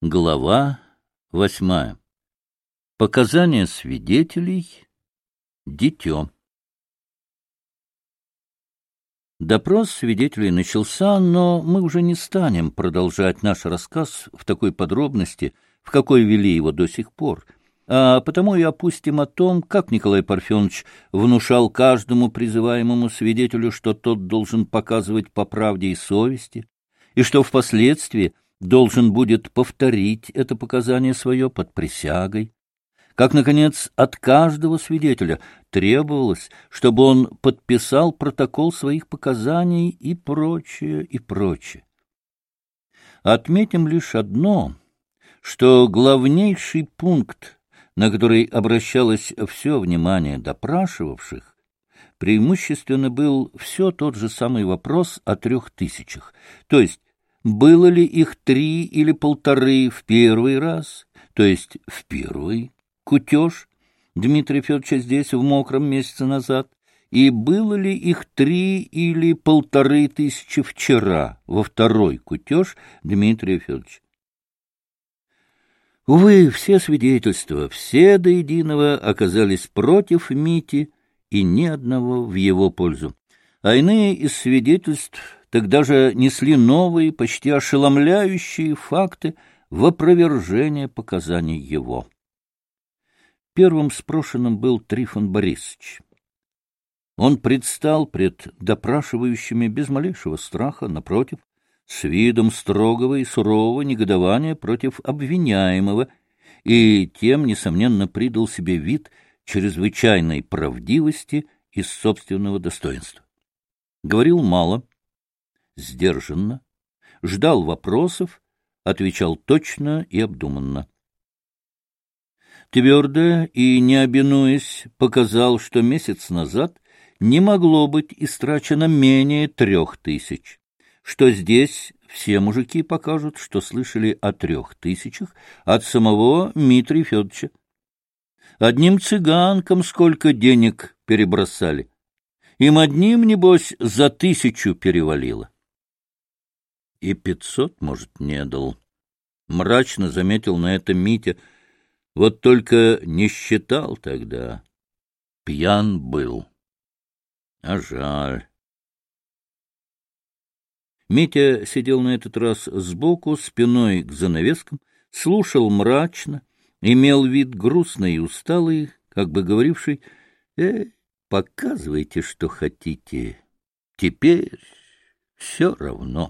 Глава 8. Показания свидетелей. Дитё. Допрос свидетелей начался, но мы уже не станем продолжать наш рассказ в такой подробности, в какой вели его до сих пор, а потому и опустим о том, как Николай Парфенович внушал каждому призываемому свидетелю, что тот должен показывать по правде и совести, и что впоследствии должен будет повторить это показание свое под присягой, как, наконец, от каждого свидетеля требовалось, чтобы он подписал протокол своих показаний и прочее, и прочее. Отметим лишь одно, что главнейший пункт, на который обращалось все внимание допрашивавших, преимущественно был все тот же самый вопрос о 3000, то есть было ли их 3 или 1,5 в первый раз, то есть в первый кутеж Дмитрия Федоровича здесь в Мокром месяце назад, и было ли их 3 или 1500 вчера во второй кутеж Дмитрия Федоровича. Увы, все свидетельства, все до единого оказались против Мити, и ни одного в его пользу. А иные из свидетельств тогда же несли новые, почти ошеломляющие факты в опровержение показаний его. Первым спрошенным был Трифон Борисович. Он предстал пред допрашивающими без малейшего страха, напротив, с видом строгого и сурового негодования против обвиняемого, и тем, несомненно, придал себе вид чрезвычайной правдивости из собственного достоинства. Говорил мало, сдержанно, ждал вопросов, отвечал точно и обдуманно. Твердо и не обинуясь, показал, что месяц назад не могло быть истрачено менее 3000, что здесь все мужики покажут, что слышали о 3000 от самого Дмитрия Федоровича. Одним цыганкам сколько денег перебросали. Им одним, небось, за 1000 перевалило. И 500, может, не дал. Мрачно заметил на это Митя. Вот только не считал тогда. Пьян был. А жаль. Митя сидел на этот раз сбоку, спиной к занавескам, слушал мрачно, имел вид грустный и усталый, как бы говоривший: показывайте, что хотите. Теперь все равно.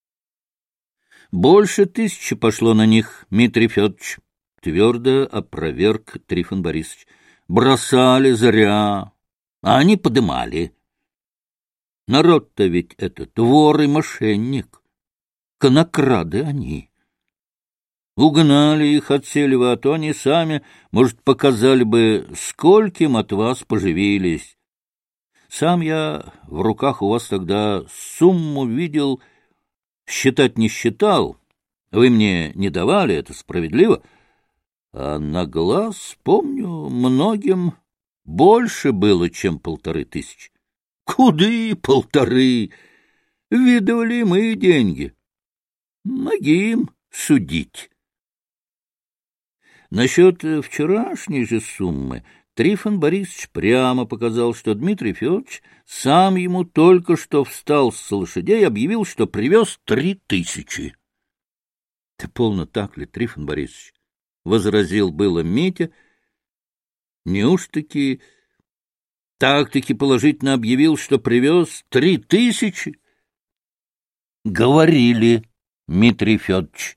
Больше 1000 пошло на них, Дмитрий Федорович, твердо опроверг Трифон Борисович. Бросали зря, а они подымали. Народ-то ведь этот вор и мошенник. Конокрады они. Угнали их от Селева, а то они сами, может, показали бы, скольким от вас поживились. Сам я в руках у вас тогда сумму видел, считать не считал, вы мне не давали, это справедливо, а на глаз, помню, многим больше было, чем 1500. Куды 1500? Видывали мы деньги. Могим судить. Насчет вчерашней же суммы Трифон Борисович прямо показал, что Дмитрий Федорович сам ему только что встал с лошадей и объявил, что привез 3000. — Ты полно так ли, Трифон Борисович? — возразил было Митя. — Неуж-таки так-таки положительно объявил, что привез 3000? — Говорили, Дмитрий Федорович.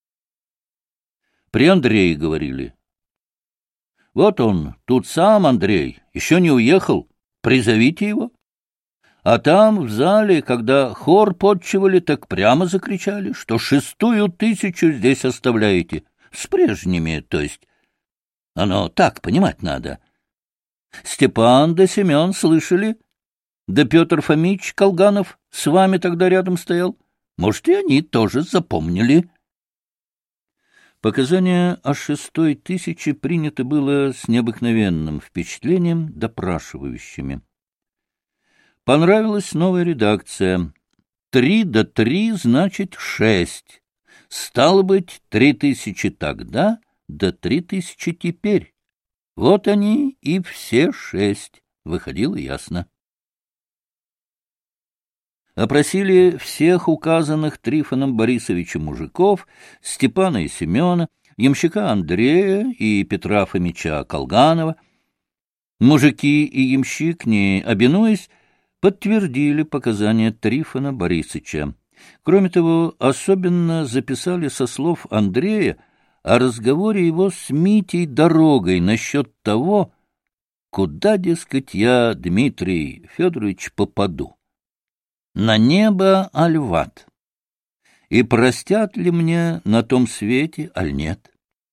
При Андрее говорили. Вот он, тут сам Андрей, еще не уехал, призовите его. А там, в зале, когда хор подчивали, так прямо закричали, что 6000 здесь оставляете, с прежними, то есть. Оно так понимать надо. Степан да Семен слышали, да Петр Фомич Колганов с вами тогда рядом стоял. Может, и они тоже запомнили. Показание о 6000 принято было с необыкновенным впечатлением допрашивающими. Понравилась новая редакция. 3 да 3 значит 6. Стало быть, 3000 тогда, да 3000 теперь. Вот они и все 6. Выходило ясно. Опросили всех указанных Трифоном Борисовичем мужиков, Степана и Семена, ямщика Андрея и Петра Фомича Колганова. Мужики и ямщик, не обинуясь, подтвердили показания Трифона Борисовича. Кроме того, особенно записали со слов Андрея о разговоре его с Митей Дорогой насчет того, куда, дескать, я, Дмитрий Федорович, попаду. На небо, аль в ад? И простят ли мне на том свете, аль нет?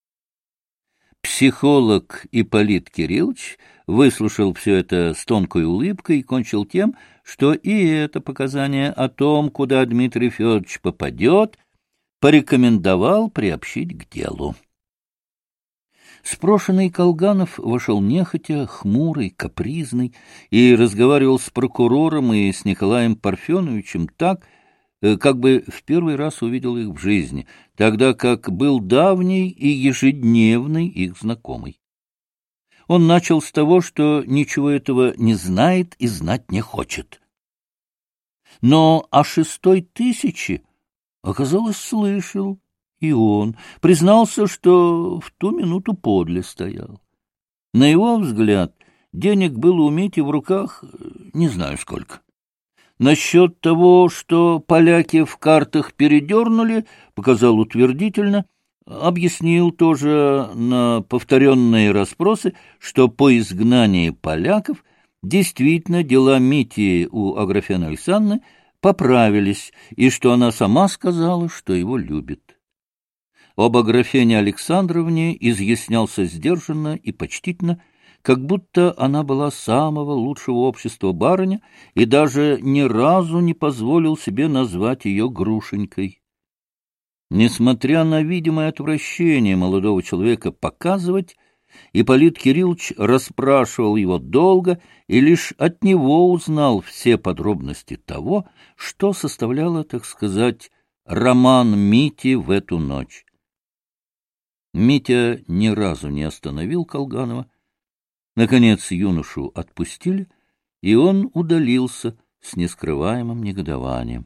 Психолог Ипполит Кириллович выслушал все это с тонкой улыбкой и кончил тем, что и это показание о том, куда Дмитрий Федорович попадет, порекомендовал приобщить к делу. Спрошенный Колганов вошел нехотя, хмурый, капризный, и разговаривал с прокурором и с Николаем Парфеновичем так, как бы в первый раз увидел их в жизни, тогда как был давний и ежедневный их знакомый. Он начал с того, что ничего этого не знает и знать не хочет. Но о 6000, оказалось, слышал, и он признался, что в ту минуту подле стоял. На его взгляд, денег было у Мити в руках не знаю сколько. Насчет того, что поляки в картах передернули, показал утвердительно, объяснил тоже на повторенные расспросы, что по изгнании поляков действительно дела Мити у Аграфены Александровны поправились, и что она сама сказала, что его любит. Об Аграфене Александровне изъяснялся сдержанно и почтительно, как будто она была самого лучшего общества барыня, и даже ни разу не позволил себе назвать ее Грушенькой. Несмотря на видимое отвращение молодого человека показывать, Ипполит Кириллович расспрашивал его долго и лишь от него узнал все подробности того, что составляло, так сказать, роман Мити в эту ночь. Митя ни разу не остановил Колганова. Наконец юношу отпустили, и он удалился с нескрываемым негодованием.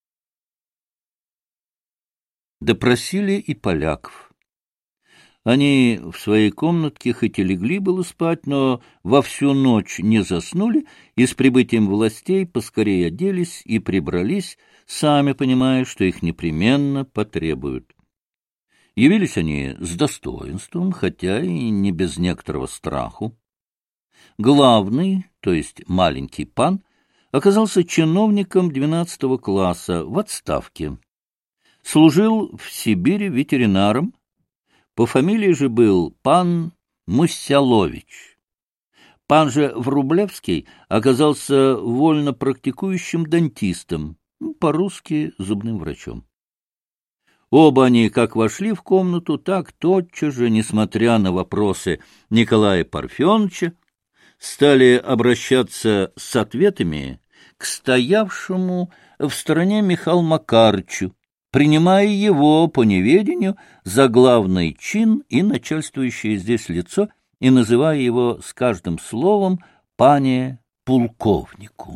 Допросили и поляков. Они в своей комнатке хоть и легли было спать, но во всю ночь не заснули, и с прибытием властей поскорее оделись и прибрались, сами понимая, что их непременно потребуют. Явились они с достоинством, хотя и не без некоторого страху. Главный, то есть маленький пан, оказался чиновником 12 класса в отставке. Служил в Сибири ветеринаром, по фамилии же был пан Муссялович. Пан же Врублевский оказался вольно практикующим дантистом, по-русски зубным врачом. Оба они, как вошли в комнату, так тотчас же, несмотря на вопросы Николая Парфеновича, стали обращаться с ответами к стоявшему в стороне Михаилу Макарычу, принимая его по неведению за главный чин и начальствующее здесь лицо, и называя его с каждым словом «пане полковнику».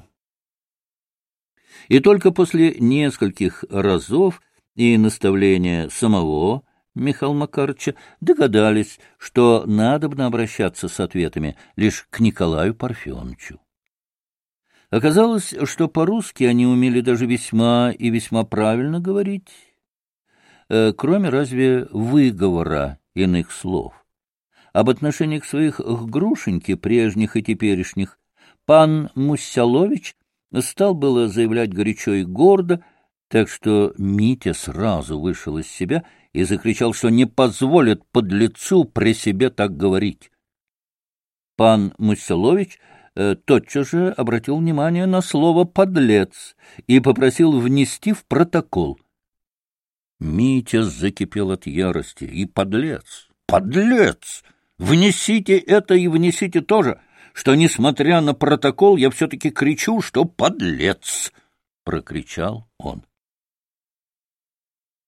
И только после нескольких разов и наставления самого Михаила Макарыча догадались, что надобно обращаться с ответами лишь к Николаю Парфеновичу. Оказалось, что по-русски они умели даже весьма и весьма правильно говорить, кроме разве выговора иных слов. Об отношениях своих к Грушеньке, прежних и теперешних, пан Муссялович стал было заявлять горячо и гордо, так что Митя сразу вышел из себя и закричал, что не позволит подлецу при себе так говорить. Пан Муссялович тотчас же обратил внимание на слово «подлец» и попросил внести в протокол. Митя закипел от ярости. И подлец, подлец! Внесите это и внесите тоже, что, несмотря на протокол, я все-таки кричу, что подлец! — прокричал он.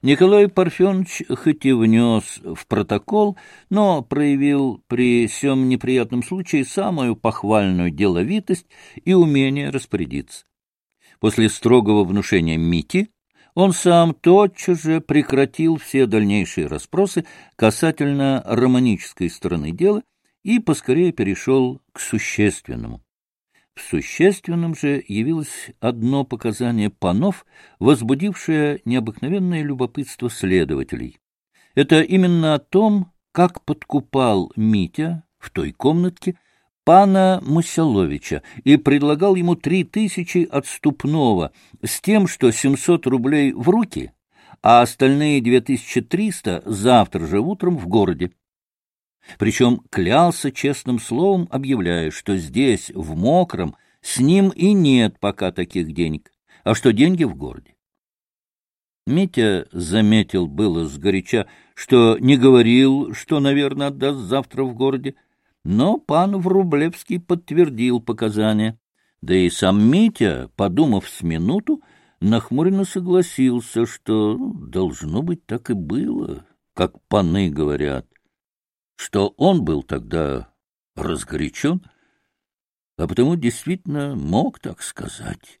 Николай Парфенович хоть и внес в протокол, но проявил при сём неприятном случае самую похвальную деловитость и умение распорядиться. После строгого внушения Мити он сам тотчас же прекратил все дальнейшие расспросы касательно романической стороны дела и поскорее перешел к существенному. В существенном же явилось одно показание панов, возбудившее необыкновенное любопытство следователей. Это именно о том, как подкупал Митя в той комнатке пана Мусяловича и предлагал ему 3000 отступного с тем, что 700 рублей в руки, а остальные 2300 завтра же утром в городе. Причем клялся честным словом, объявляя, что здесь, в Мокром, с ним и нет пока таких денег, а что деньги в городе. Митя заметил было сгоряча, что не говорил, что, наверное, отдаст завтра в городе, но пан Врублевский подтвердил показания. Да и сам Митя, подумав с минуту, нахмуренно согласился, что должно быть так и было, как паны говорят, что он был тогда разгорячен, а потому действительно мог так сказать.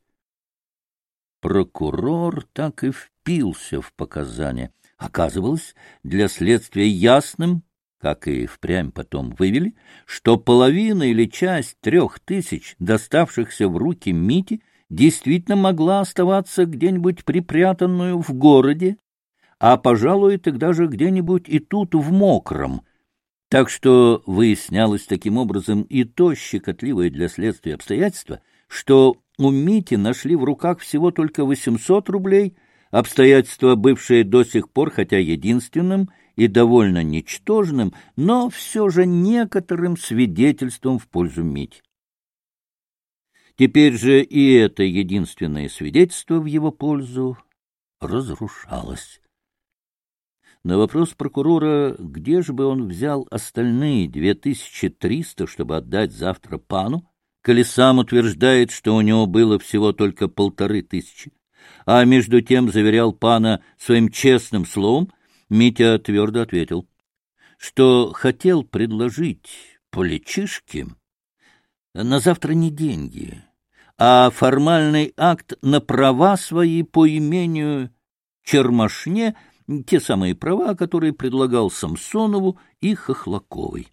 Прокурор так и впился в показания. Оказывалось, для следствия ясным, как и впрямь потом вывели, что половина или часть 3000, доставшихся в руки Мити, действительно могла оставаться где-нибудь припрятанную в городе, а, пожалуй, тогда же где-нибудь и тут в Мокром. Так что выяснялось таким образом и то щекотливое для следствия обстоятельство, что у Мити нашли в руках всего только 800 рублей, обстоятельство, бывшее до сих пор, хотя единственным и довольно ничтожным, но все же некоторым свидетельством в пользу Мити. Теперь же и это единственное свидетельство в его пользу разрушалось. На вопрос прокурора, где же бы он взял остальные 2300, чтобы отдать завтра пану, коли сам утверждает, что у него было всего только 1500, а между тем заверял пана своим честным словом, Митя твердо ответил, что хотел предложить поличишке на завтра не деньги, а формальный акт на права свои по имению Чермашне, те самые права, которые предлагал Самсонову и Хохлаковой.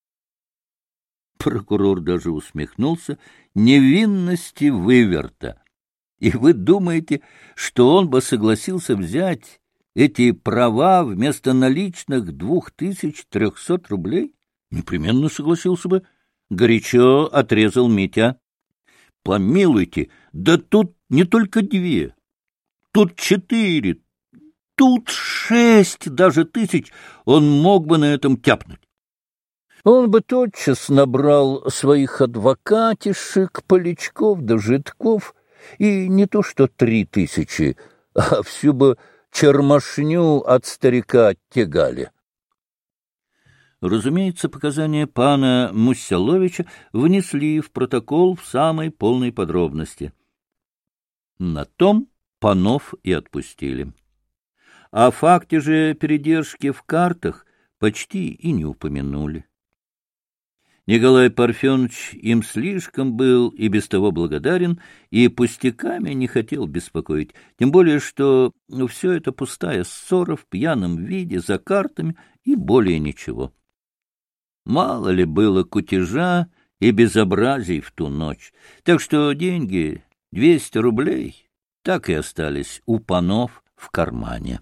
Прокурор даже усмехнулся невинности выверта. И вы думаете, что он бы согласился взять эти права вместо наличных 2300 рублей? Непременно согласился бы. Горячо отрезал Митя. Помилуйте, да тут не только 2, тут 4, тут 6 даже тысяч он мог бы на этом тяпнуть. Он бы тотчас набрал своих адвокатишек, полячков да житков, и не то что 3000, а всю бы чермашню от старика оттягали. Разумеется, показания пана Мусяловича внесли в протокол в самой полной подробности. На том панов и отпустили. О факте же передержки в картах почти и не упомянули. Николай Парфенович им слишком был и без того благодарен, и пустяками не хотел беспокоить, тем более, что все это пустая ссора в пьяном виде, за картами и более ничего. Мало ли было кутежа и безобразий в ту ночь, так что деньги, 200 рублей, так и остались у панов в кармане.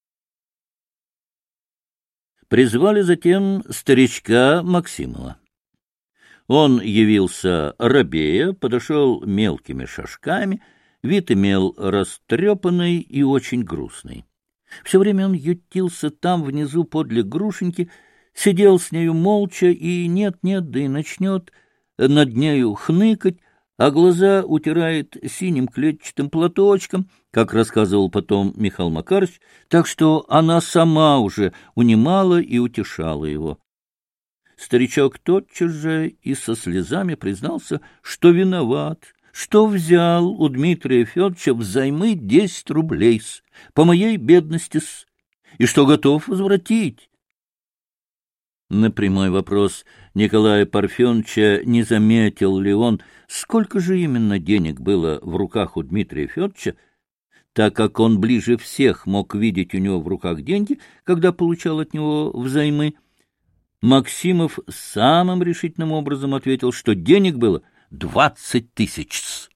Призвали затем старичка Максимова. Он явился рабея, подошел мелкими шажками, вид имел растрепанный и очень грустный. Все время он ютился там внизу подле Грушеньки, сидел с нею молча и нет-нет, да и начнет над нею хныкать, а глаза утирает синим клетчатым платочком, как рассказывал потом Михаил Макарович, так что она сама уже унимала и утешала его. Старичок тотчас же и со слезами признался, что виноват, что взял у Дмитрия Федоровича взаймы 10 рублей по моей бедности и что готов возвратить. На прямой вопрос Николая Парфеновича, не заметил ли он, сколько же именно денег было в руках у Дмитрия Федоровича, так как он ближе всех мог видеть у него в руках деньги, когда получал от него взаймы, Максимов самым решительным образом ответил, что денег было 20 тысяч.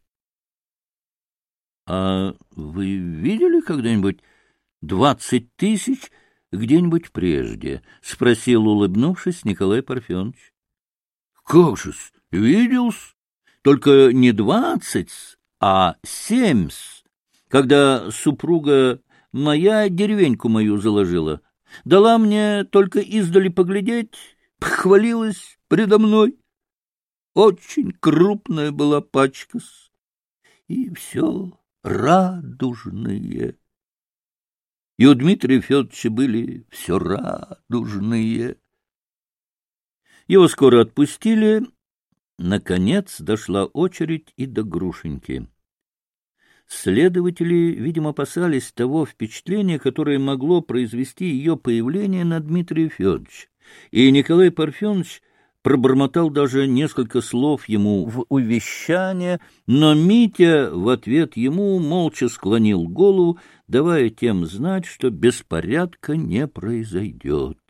— А вы видели когда-нибудь 20 тысяч где-нибудь прежде? — спросил, улыбнувшись, Николай Парфенович. — Как же-с, видел-с, только не 20, а 7, когда супруга моя деревеньку мою заложила. Дала мне только издали поглядеть, похвалилась предо мной. Очень крупная была пачка, и все радужные. И у Дмитрия Федоровича были все радужные. Его скоро отпустили. Наконец дошла очередь и до Грушеньки. Следователи, видимо, опасались того впечатления, которое могло произвести ее появление на Дмитрия Федоровича, и Николай Парфенович пробормотал даже несколько слов ему в увещание, но Митя в ответ ему молча склонил голову, давая тем знать, что беспорядка не произойдет.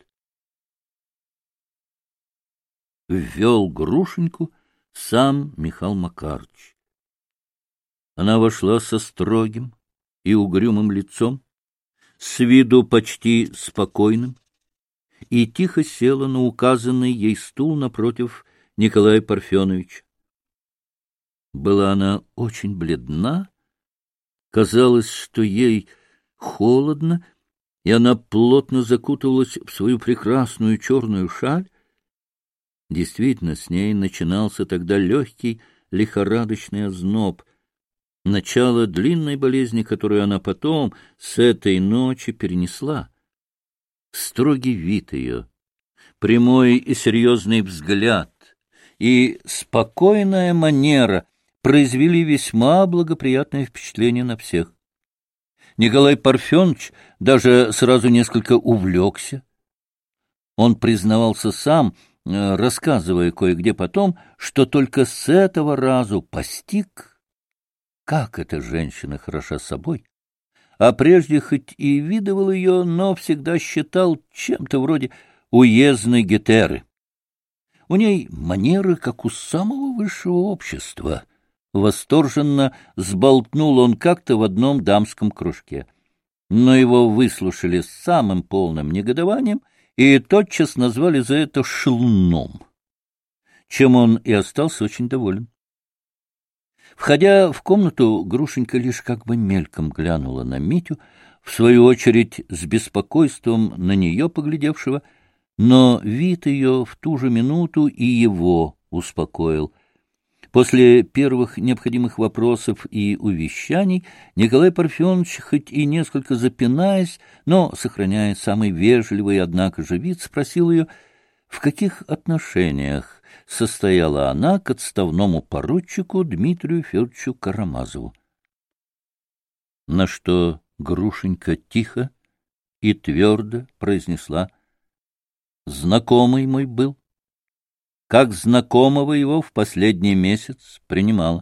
Ввел Грушеньку сам Михаил Макарыч. Она вошла со строгим и угрюмым лицом, с виду почти спокойным, и тихо села на указанный ей стул напротив Николая Парфеновича. Была она очень бледна, казалось, что ей холодно, и она плотно закутывалась в свою прекрасную черную шаль. Действительно, с ней начинался тогда легкий лихорадочный озноб, начало длинной болезни, которую она потом с этой ночи перенесла. Строгий вид ее, прямой и серьезный взгляд и спокойная манера произвели весьма благоприятное впечатление на всех. Николай Парфенович даже сразу несколько увлекся. Он признавался сам, рассказывая кое-где потом, что только с этого разу постиг, как эта женщина хороша собой, а прежде хоть и видывал ее, но всегда считал чем-то вроде уездной гетеры. У ней манеры, как у самого высшего общества. Восторженно сболтнул он как-то в одном дамском кружке. Но его выслушали с самым полным негодованием и тотчас назвали за это шелуном, чем он и остался очень доволен. Входя в комнату, Грушенька лишь как бы мельком глянула на Митю, в свою очередь с беспокойством на нее поглядевшего, но вид ее в ту же минуту и его успокоил. После первых необходимых вопросов и увещаний Николай Парфенович, хоть и несколько запинаясь, но сохраняя самый вежливый, однако же вид, спросил ее, в каких отношениях состояла она к отставному поручику Дмитрию Федоровичу Карамазову. На что Грушенька тихо и твердо произнесла: «Знакомый мой был, как знакомого его в последний месяц принимала».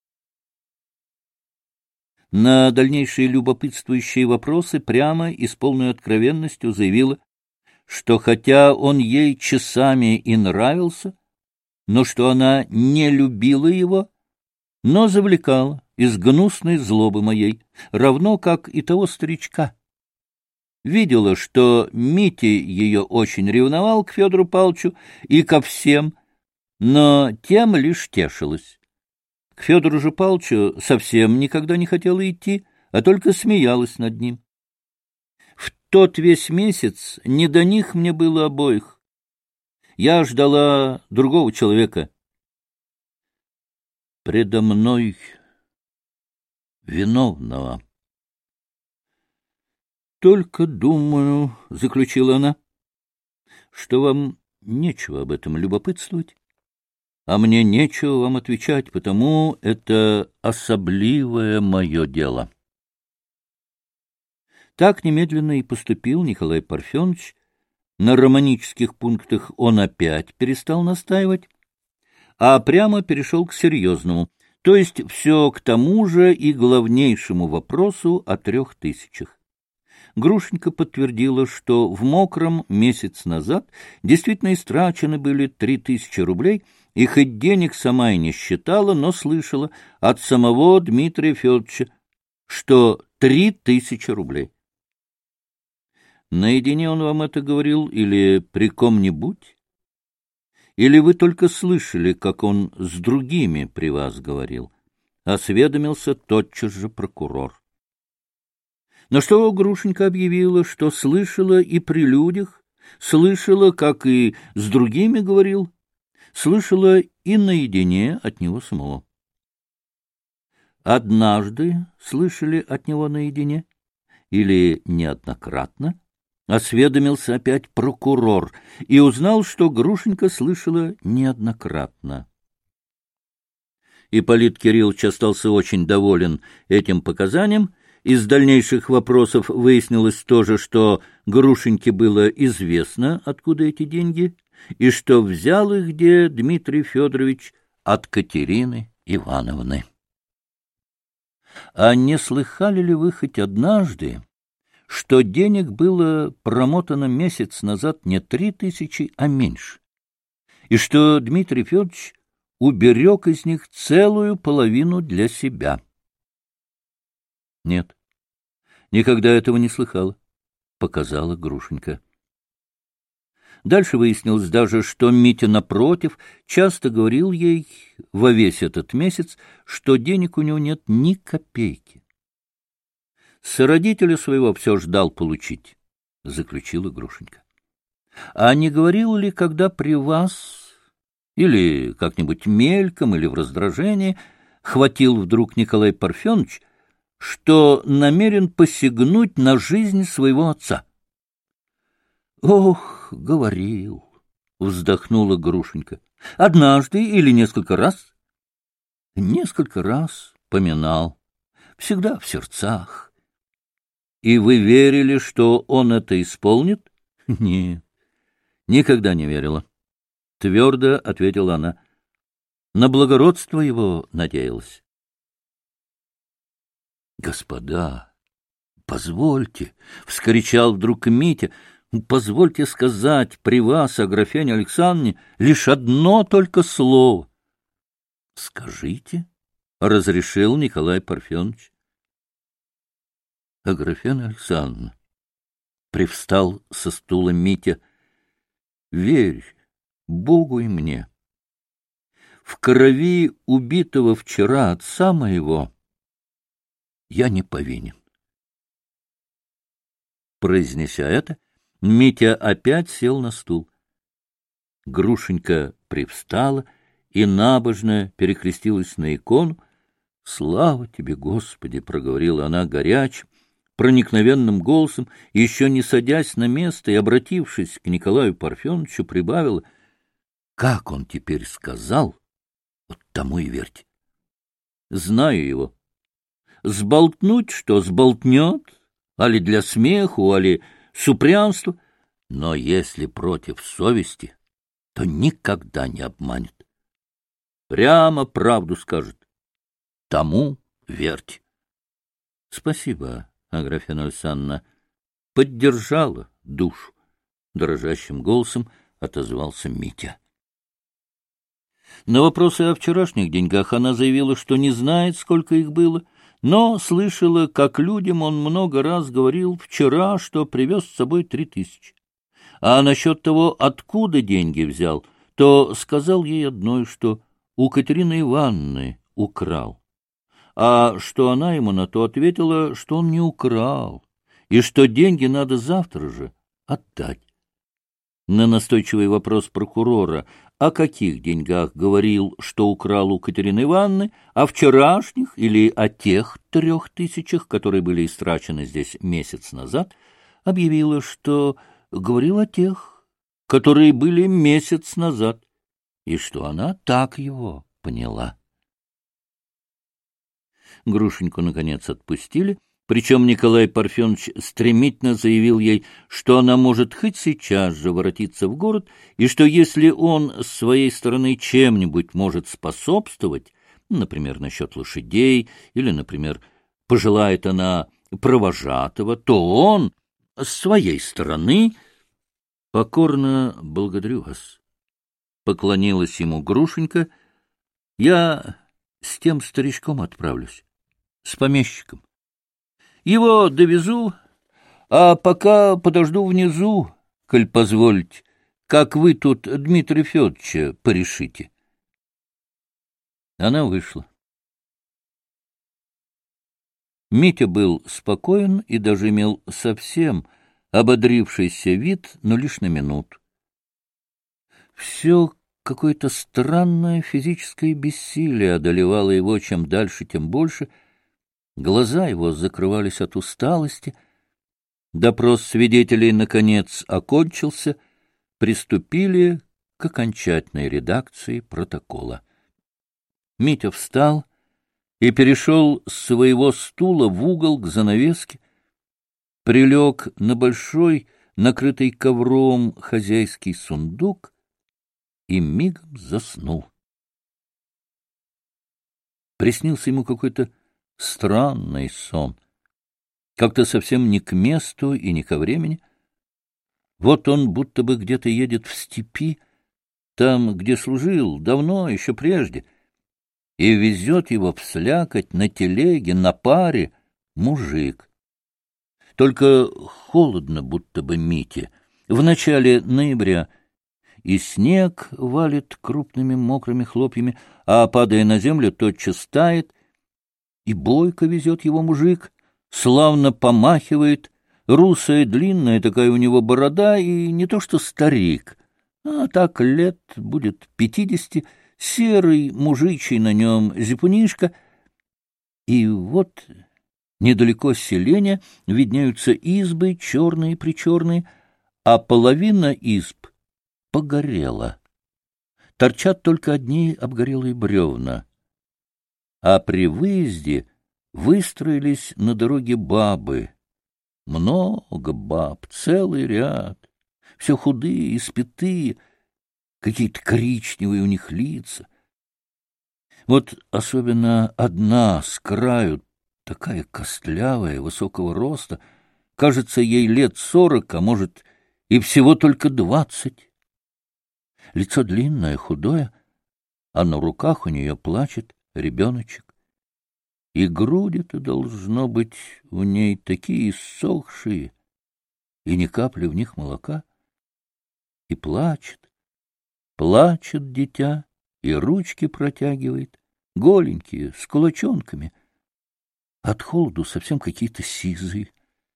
На дальнейшие любопытствующие вопросы прямо и с полной откровенностью заявила, что хотя он ей часами и нравился, но что она не любила его, но завлекала из гнусной злобы моей, равно как и того старичка. Видела, что Митя ее очень ревновал к Федору Павловичу и ко всем, но тем лишь тешилась. К Федору же Павловичу совсем никогда не хотела идти, а только смеялась над ним. В тот весь месяц не до них мне было обоих. Я ждала другого человека. Предо мной виновного. «Только думаю, — заключила она, — что вам нечего об этом любопытствовать. а мне нечего вам отвечать, потому это особливое мое дело. Так немедленно и поступил Николай Парфенович. На романических пунктах он опять перестал настаивать, а прямо перешел к серьезному, то есть все к тому же и главнейшему вопросу о 3000. Грушенька подтвердила, что в Мокром месяц назад действительно истрачены были 3000 рублей, и хоть денег сама и не считала, но слышала от самого Дмитрия Федоровича, что 3000 рублей. Наедине он вам это говорил или при ком-нибудь? Или вы только слышали, как он с другими при вас говорил? Осведомился тотчас же прокурор. На что Грушенька объявила, что слышала и при людях, слышала, как и с другими говорил, слышала и наедине от него самого. Однажды слышали от него наедине или неоднократно? Осведомился опять прокурор и узнал, что Грушенька слышала неоднократно. Ипполит Кириллович остался очень доволен этим показанием. Из дальнейших вопросов выяснилось тоже, что Грушеньке было известно, откуда эти деньги, и что взял их где Дмитрий Федорович от Катерины Ивановны. А не слыхали ли вы хоть однажды, что денег было промотано месяц назад не 3000, а меньше, и что Дмитрий Федорович уберег из них целую половину для себя? Нет, никогда этого не слыхала, показала Грушенька. Дальше выяснилось даже, что Митя, напротив, часто говорил ей во весь этот месяц, что денег у него нет ни копейки. С родителя своего все ждал получить, — заключила Грушенька. А не говорил ли, когда при вас, или как-нибудь мельком, или в раздражении, хватил вдруг Николай Парфенович, что намерен посягнуть на жизнь своего отца? — Ох, говорил, — вздохнула Грушенька. — Однажды или несколько раз? — Несколько раз поминал, всегда в сердцах. И вы верили, что он это исполнит? — Нет, никогда не верила, — твердо ответила она. На благородство его надеялась. — Господа, позвольте, — вскричал вдруг Митя, — позвольте сказать при вас, Аграфене Александровне, лишь одно только слово. — Скажите, — разрешил Николай Парфенович. Аграфена Александровна, привстал со стула Митя, — верь Богу и мне. В крови убитого вчера отца моего я не повинен. Произнеся это, Митя опять сел на стул. Грушенька привстала и набожно перекрестилась на икону. — Слава тебе, Господи! — проговорила она горячим, проникновенным голосом, еще не садясь на место и, обратившись к Николаю Парфеновичу, прибавила: — Как он теперь сказал, вот тому и верьте. Знаю его. Сболтнуть, что сболтнет, али для смеху, али с упрямства, но если против совести, то никогда не обманет. Прямо правду скажет. Тому верьте. Спасибо, Аграфена Александровна, поддержала душу. Дрожащим голосом отозвался Митя. На вопросы о вчерашних деньгах она заявила, что не знает, сколько их было, но слышала, как людям он много раз говорил вчера, что привез с собой 3000. А насчет того, откуда деньги взял, то сказал ей одной, что у Катерины Ивановны украл. А что она ему на то ответила, что он не украл, и что деньги надо завтра же отдать. На настойчивый вопрос прокурора, о каких деньгах говорил, что украл у Катерины Ивановны, о вчерашних или о тех 3000, которые были истрачены здесь месяц назад, объявила, что говорил о тех, которые были месяц назад, и что она так его поняла. Грушеньку, наконец, отпустили, причем Николай Парфенович стремительно заявил ей, что она может хоть сейчас же воротиться в город, и что если он с своей стороны чем-нибудь может способствовать, например, насчет лошадей, или, например, пожелает она провожатого, то он с своей стороны... — Покорно благодарю вас, — поклонилась ему Грушенька. — Я с тем старичком отправлюсь, с помещиком. Его довезу, а пока подожду внизу, коль позволите, как вы тут Дмитрия Федоровича порешите. Она вышла. Митя был спокоен и даже имел совсем ободрившийся вид, но лишь на минуту. Все какое-то странное физическое бессилие одолевало его, чем дальше, тем больше. Глаза его закрывались от усталости. Допрос свидетелей, наконец, окончился. Приступили к окончательной редакции протокола. Митя встал и перешел с своего стула в угол к занавеске, прилег на большой, накрытый ковром хозяйский сундук и мигом заснул. Приснился ему какой-то странный сон, как-то совсем не к месту и не ко времени. Вот он будто бы где-то едет в степи, там, где служил, давно, еще прежде, и везет его вслякоть на телеге, на паре мужик. Только холодно будто бы Мите. В начале ноября и снег валит крупными мокрыми хлопьями, а, падая на землю, тотчас тает, и бойко везет его мужик, славно помахивает, русая длинная такая у него борода, и не то что старик, а так лет будет 50, серый мужичий на нем зипунишка, и вот... Недалеко с селения виднеются избы черные-причерные, а половина изб погорела. Торчат только одни обгорелые бревна. А при выезде выстроились на дороге бабы. Много баб, целый ряд. Все худые, испятые, какие-то коричневые у них лица. Вот особенно одна с краю, такая костлявая, высокого роста, кажется, ей лет 40, а может, и всего только 20. Лицо длинное, худое, а на руках у нее плачет ребеночек. И груди-то, должно быть, у ней такие иссохшие, и ни капли в них молока. И плачет, плачет дитя, и ручки протягивает, голенькие, с кулачонками, от холоду совсем какие-то сизые.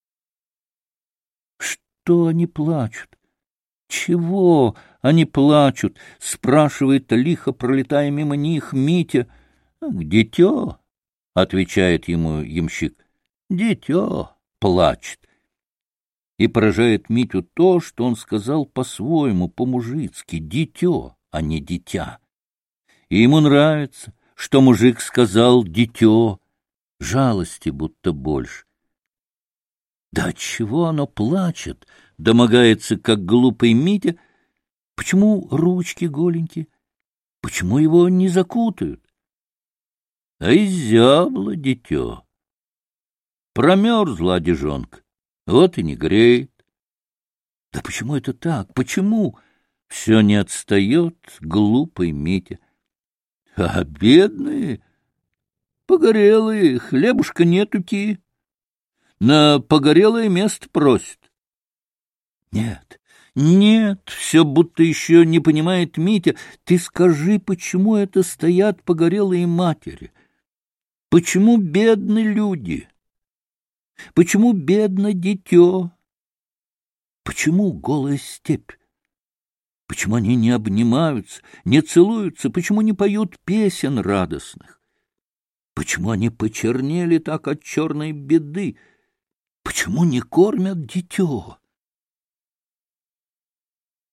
Что они плачут? Чего они плачут? Спрашивает лихо, пролетая мимо них, Митя. Дитё, отвечает ему ямщик. Дитё плачет. И поражает Митю то, что он сказал по-своему, по-мужицки. Дитё, а не дитя. И ему нравится, что мужик сказал дитё. Жалости будто больше. Да отчего оно плачет, домогается, как глупый Митя? Почему ручки голенькие? Почему его не закутают? А изябла дитё. Промерзла одежонка, вот и не греет. Да почему это так? Почему? Все не отстает глупый Митя. А бедные... Погорелые, хлебушка нетути. На погорелое место просит. Нет, нет, все будто еще не понимает Митя. Ты скажи, почему это стоят погорелые матери? Почему бедны люди? Почему бедно дитё? Почему голая степь? Почему они не обнимаются, не целуются? Почему не поют песен радостных? Почему они почернели так от черной беды? Почему не кормят дитё?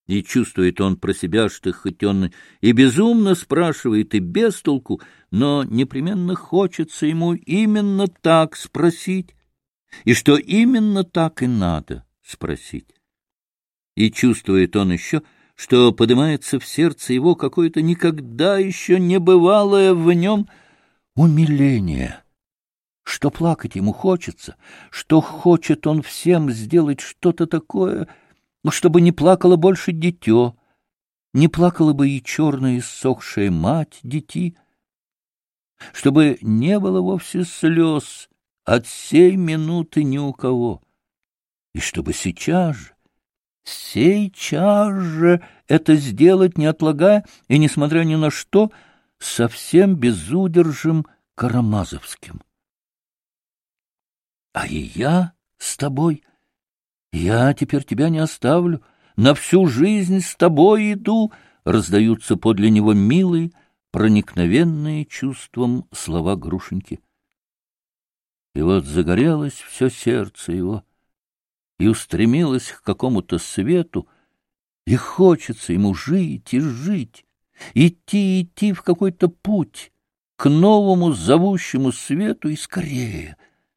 И чувствует он про себя, что хоть он и безумно спрашивает, и без толку, но непременно хочется ему именно так спросить, и что именно так и надо спросить. И чувствует он еще, что поднимается в сердце его какое-то никогда еще не бывалое в нем умиление, что плакать ему хочется, что хочет он всем сделать что-то такое, чтобы не плакало больше дитё, не плакала бы и черная иссохшая мать дети, чтобы не было вовсе слез от сей минуты ни у кого, и чтобы сейчас же это сделать, не отлагая и, несмотря ни на что, совсем безудержным Карамазовским. А и я с тобой, я теперь тебя не оставлю, на всю жизнь с тобой иду, раздаются подле него милые, проникновенные чувством слова Грушеньки. И вот загорелось все сердце его, и устремилось к какому-то свету, и хочется ему жить и жить, идти в какой-то путь, к новому зовущему свету, и скорее,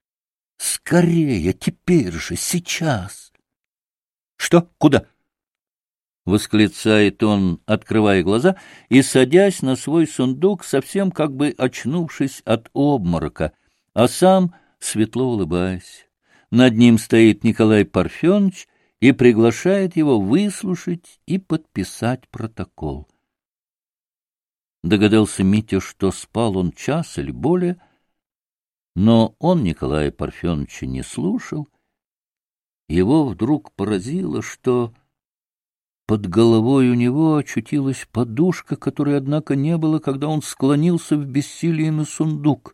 теперь же, сейчас. — Что? Куда? — восклицает он, открывая глаза и садясь на свой сундук, совсем как бы очнувшись от обморока, а сам светло улыбаясь. Над ним стоит Николай Парфенович и приглашает его выслушать и подписать протокол. Догадался Митя, что спал он час или более, но он Николая Парфеновича не слушал. Его вдруг поразило, что под головой у него очутилась подушка, которой, однако, не было, когда он склонился в бессилии на сундук.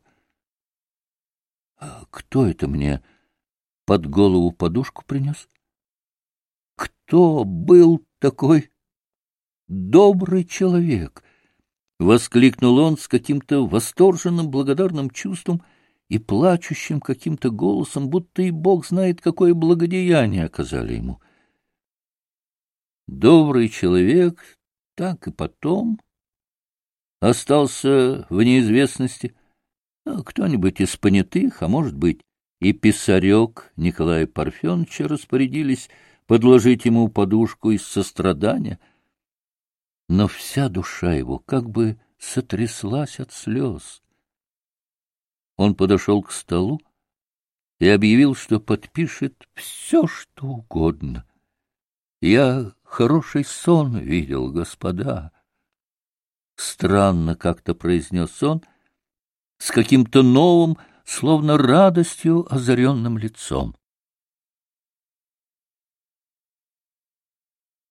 — Кто это мне под голову подушку принес? Кто был такой добрый человек? — воскликнул он с каким-то восторженным, благодарным чувством и плачущим каким-то голосом, будто и Бог знает, какое благодеяние оказали ему. Добрый человек так и потом остался в неизвестности. Кто-нибудь из понятых, а может быть и писарек Николая Парфеновича распорядились подложить ему подушку из сострадания, но вся душа его как бы сотряслась от слез. Он подошел к столу и объявил, что подпишет все, что угодно. «Я хороший сон видел, господа», — странно как-то произнес он, с каким-то новым, словно радостью озаренным лицом.